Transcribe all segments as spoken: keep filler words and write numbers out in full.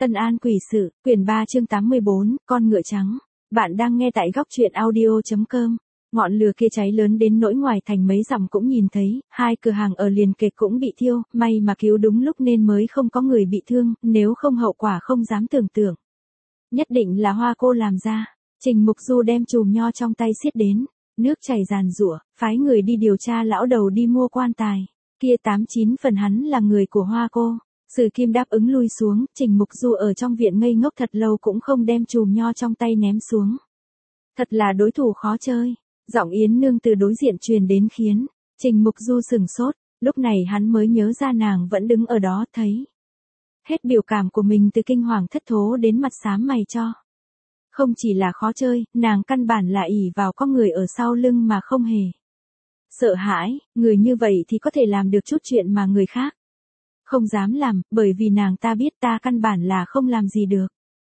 Tân An quỷ sự, quyển ba chương tám mươi bốn, con ngựa trắng. Bạn đang nghe tại góc truyện audio chấm com. Ngọn lửa kia cháy lớn đến nỗi ngoài thành mấy dặm cũng nhìn thấy, hai cửa hàng ở liền kề cũng bị thiêu, may mà cứu đúng lúc nên mới không có người bị thương, nếu không hậu quả không dám tưởng tượng. Nhất định là Hoa cô làm ra. Trình Mục Du đem chùm nho trong tay xiết đến, nước chảy giàn giụa, phái người đi điều tra lão đầu đi mua quan tài. Kia tám chín phần hắn là người của Hoa cô. Sử Kim đáp ứng lui xuống, Trình Mục Du ở trong viện ngây ngốc thật lâu cũng không đem chùm nho trong tay ném xuống. Thật là đối thủ khó chơi. Giọng Yến Nương từ đối diện truyền đến khiến Trình Mục Du sừng sốt, lúc này hắn mới nhớ ra nàng vẫn đứng ở đó, thấy hết biểu cảm của mình từ kinh hoàng thất thố đến mặt xám mày cho. Không chỉ là khó chơi, nàng căn bản là ỷ vào có người ở sau lưng mà không hề sợ hãi, người như vậy thì có thể làm được chút chuyện mà người khác không dám làm, bởi vì nàng ta biết ta căn bản là không làm gì được.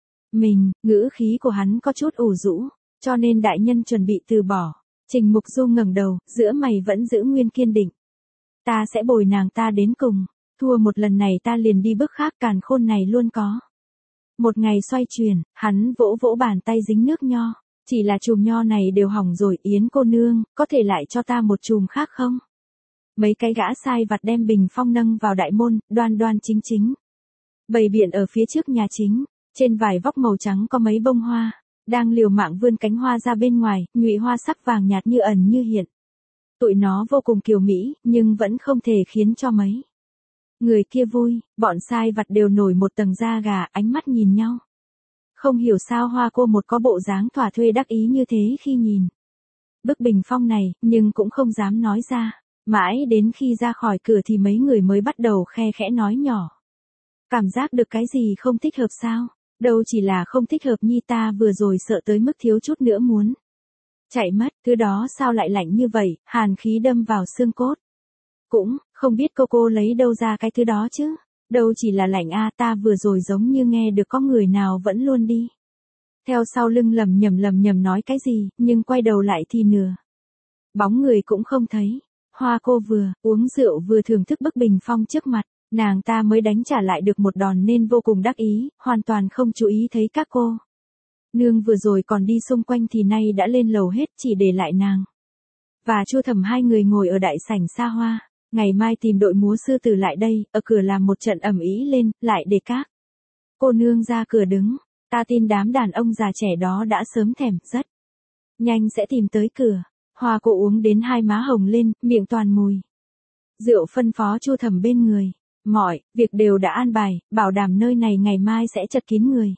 Mình, ngữ khí của hắn có chút ủ rũ, cho nên đại nhân chuẩn bị từ bỏ. Trình Mục Du ngẩng đầu, giữa mày vẫn giữ nguyên kiên định. Ta sẽ bồi nàng ta đến cùng, thua một lần này ta liền đi bước khác, càn khôn này luôn có. Một ngày xoay chuyển, hắn vỗ vỗ bàn tay dính nước nho, chỉ là chùm nho này đều hỏng rồi, Yến cô nương, có thể lại cho ta một chùm khác không? Mấy cái gã sai vặt đem bình phong nâng vào đại môn, đoan đoan chính chính. Bày biện ở phía trước nhà chính, trên vải vóc màu trắng có mấy bông hoa, đang liều mạng vươn cánh hoa ra bên ngoài, nhụy hoa sắc vàng nhạt như ẩn như hiện. Tụi nó vô cùng kiều mỹ, nhưng vẫn không thể khiến cho mấy người kia vui, bọn sai vặt đều nổi một tầng da gà, ánh mắt nhìn nhau. Không hiểu sao Hoa cô một có bộ dáng thỏa thuê đắc ý như thế khi nhìn bức bình phong này, nhưng cũng không dám nói ra. Mãi đến khi ra khỏi cửa thì mấy người mới bắt đầu khe khẽ nói nhỏ. Cảm giác được cái gì không thích hợp sao? Đâu chỉ là không thích hợp nhi, ta vừa rồi sợ tới mức thiếu chút nữa muốn chạy mất, thứ đó sao lại lạnh như vậy, hàn khí đâm vào xương cốt. Cũng, không biết cô cô lấy đâu ra cái thứ đó chứ? Đâu chỉ là lạnh a, ta vừa rồi giống như nghe được có người nào vẫn luôn đi theo sau lưng lầm nhầm lầm nhầm nói cái gì, nhưng quay đầu lại thì nửa bóng người cũng không thấy. Hoa cô vừa uống rượu vừa thưởng thức bức bình phong trước mặt, nàng ta mới đánh trả lại được một đòn nên vô cùng đắc ý, hoàn toàn không chú ý thấy các cô nương vừa rồi còn đi xung quanh thì nay đã lên lầu hết, chỉ để lại nàng và Chu Thẩm hai người ngồi ở đại sảnh xa hoa. Ngày mai tìm đội múa sư tử lại đây, ở cửa làm một trận ầm ĩ lên, lại để các cô nương ra cửa đứng. Ta tin đám đàn ông già trẻ đó đã sớm thèm, rất nhanh sẽ tìm tới cửa. Hoa cô uống đến hai má hồng lên, miệng toàn mùi rượu, phân phó Chu Thẩm bên người. Mọi việc đều đã an bài, bảo đảm nơi này ngày mai sẽ chật kín người.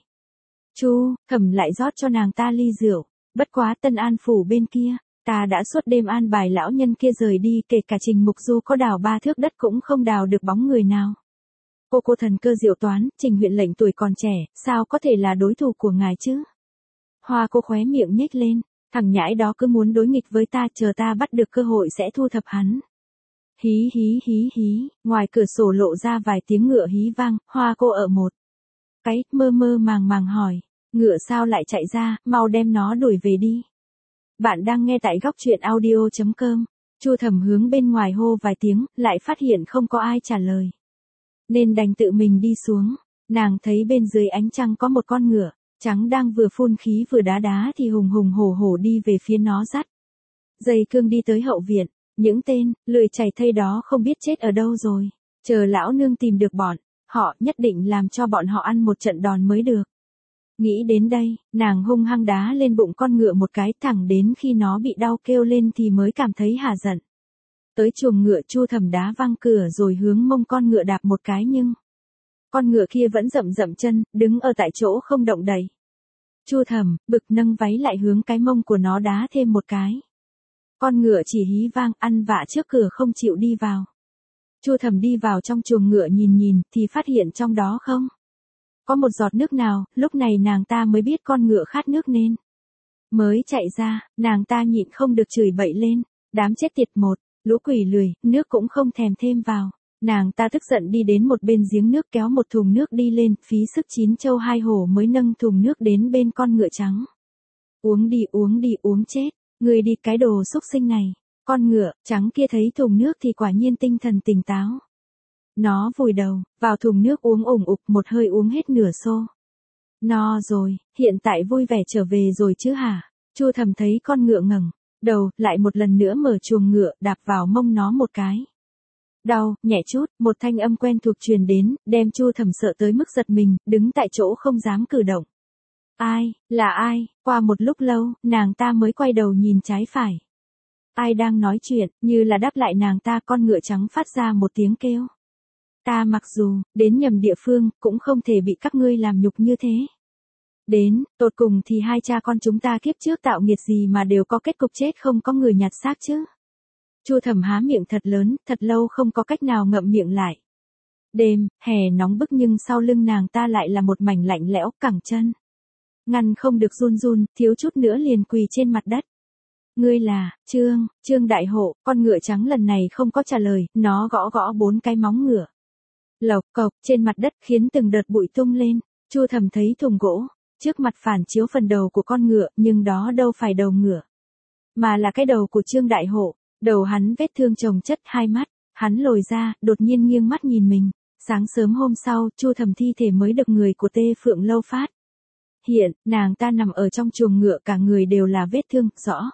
Chu Thẩm lại rót cho nàng ta ly rượu. Bất quá Tân An phủ bên kia, ta đã suốt đêm an bài lão nhân kia rời đi, kể cả Trình Mục Du có đào ba thước đất cũng không đào được bóng người nào. Cô cô thần cơ diệu toán, Trình huyện lệnh tuổi còn trẻ, sao có thể là đối thủ của ngài chứ? Hoa cô khóe miệng nhếch lên. Thằng nhãi đó cứ muốn đối nghịch với ta, chờ ta bắt được cơ hội sẽ thu thập hắn. Hí hí hí hí, ngoài cửa sổ lộ ra vài tiếng ngựa hí vang, Hoa cô ở một cái, mơ mơ màng màng hỏi, ngựa sao lại chạy ra, mau đem nó đuổi về đi. Bạn đang nghe tại góc truyện audio chấm com. Chu Thẩm hướng bên ngoài hô vài tiếng, lại phát hiện không có ai trả lời, nên đành tự mình đi xuống. Nàng thấy bên dưới ánh trăng có một con ngựa trắng đang vừa phun khí vừa đá đá thì hùng hùng hổ hổ đi về phía nó, dắt dây cương đi tới hậu viện. Những tên lười chảy thây đó không biết chết ở đâu rồi, chờ lão nương tìm được bọn họ, nhất định làm cho bọn họ ăn một trận đòn mới được. Nghĩ đến đây, nàng hung hăng đá lên bụng con ngựa một cái, thẳng đến khi nó bị đau kêu lên thì mới cảm thấy hả giận. Tới chuồng ngựa, Chu Thẩm đá văng cửa rồi hướng mông con ngựa đạp một cái, nhưng con ngựa kia vẫn rậm rậm chân, đứng ở tại chỗ không động đậy. Chu Thẩm bực nâng váy lại hướng cái mông của nó đá thêm một cái. Con ngựa chỉ hí vang, ăn vạ trước cửa không chịu đi vào. Chu Thẩm đi vào trong chuồng ngựa nhìn nhìn, thì phát hiện trong đó không có một giọt nước nào. Lúc này nàng ta mới biết con ngựa khát nước nên mới chạy ra. Nàng ta nhịn không được chửi bậy lên, đám chết tiệt một lũ quỷ lười, nước cũng không thèm thêm vào. Nàng ta tức giận đi đến một bên giếng nước, kéo một thùng nước đi lên, phí sức chín châu hai hổ mới nâng thùng nước đến bên con ngựa trắng. Uống đi uống đi uống chết, người đi cái đồ xúc sinh này. Con ngựa trắng kia thấy thùng nước thì quả nhiên tinh thần tỉnh táo. Nó vùi đầu vào thùng nước uống ủng ục, một hơi uống hết nửa xô. No rồi, hiện tại vui vẻ trở về rồi chứ hả? Chu Thẩm thấy con ngựa ngẩng đầu, lại một lần nữa mở chuồng ngựa, đạp vào mông nó một cái. Đau, nhẹ chút, một thanh âm quen thuộc truyền đến, đem Chu Thẩm sợ tới mức giật mình, đứng tại chỗ không dám cử động. Ai, là ai? Qua một lúc lâu, nàng ta mới quay đầu nhìn trái phải. Ai đang nói chuyện, như là đáp lại nàng ta, con ngựa trắng phát ra một tiếng kêu. Ta mặc dù đến nhầm địa phương, cũng không thể bị các ngươi làm nhục như thế. Đến, tột cùng thì hai cha con chúng ta kiếp trước tạo nghiệt gì mà đều có kết cục chết không có người nhặt xác chứ. Chu Thẩm há miệng thật lớn, thật lâu không có cách nào ngậm miệng lại. Đêm, hè nóng bức nhưng sau lưng nàng ta lại là một mảnh lạnh lẽo, cẳng chân. Ngăn không được run run, thiếu chút nữa liền quỳ trên mặt đất. Ngươi là, Trương, Trương Đại Hộ, con ngựa trắng lần này không có trả lời, nó gõ gõ bốn cái móng ngựa. Lộc cộc, trên mặt đất khiến từng đợt bụi tung lên, Chu Thẩm thấy thùng gỗ, trước mặt phản chiếu phần đầu của con ngựa, nhưng đó đâu phải đầu ngựa, mà là cái đầu của Trương Đại Hộ, đầu hắn vết thương chồng chất hai mắt, hắn lồi ra, đột nhiên nghiêng mắt nhìn mình, sáng sớm hôm sau, Chu Thẩm thi thể mới được người của Tê Phượng Lâu phát. Hiện, nàng ta nằm ở trong chuồng ngựa, cả người đều là vết thương, rõ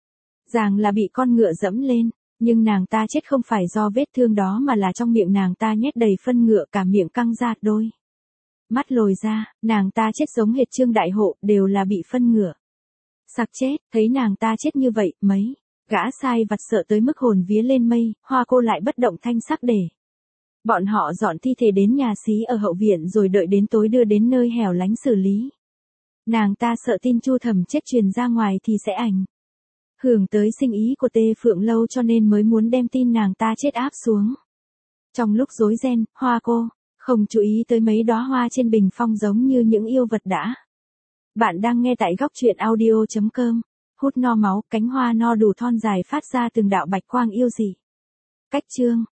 ràng là bị con ngựa dẫm lên, nhưng nàng ta chết không phải do vết thương đó mà là trong miệng nàng ta nhét đầy phân ngựa, cả miệng căng ra đôi mắt lồi ra, nàng ta chết giống hệt Trương Đại Hộ, đều là bị phân ngựa sặc chết. Thấy nàng ta chết như vậy, mấy gã sai vặt sợ tới mức hồn vía lên mây, Hoa Cô lại bất động thanh sắc để bọn họ dọn thi thể đến nhà xí ở hậu viện rồi đợi đến tối đưa đến nơi hẻo lánh xử lý. Nàng ta sợ tin Chu Thẩm chết truyền ra ngoài thì sẽ ảnh hưởng tới sinh ý của Tê Phượng Lâu, cho nên mới muốn đem tin nàng ta chết áp xuống. Trong lúc rối ren, Hoa Cô không chú ý tới mấy đóa hoa trên bình phong giống như những yêu vật đã. Bạn đang nghe tại góc truyện audio chấm com. Hút no máu, cánh hoa no đủ thon dài phát ra từng đạo bạch quang yêu dị. Cách chương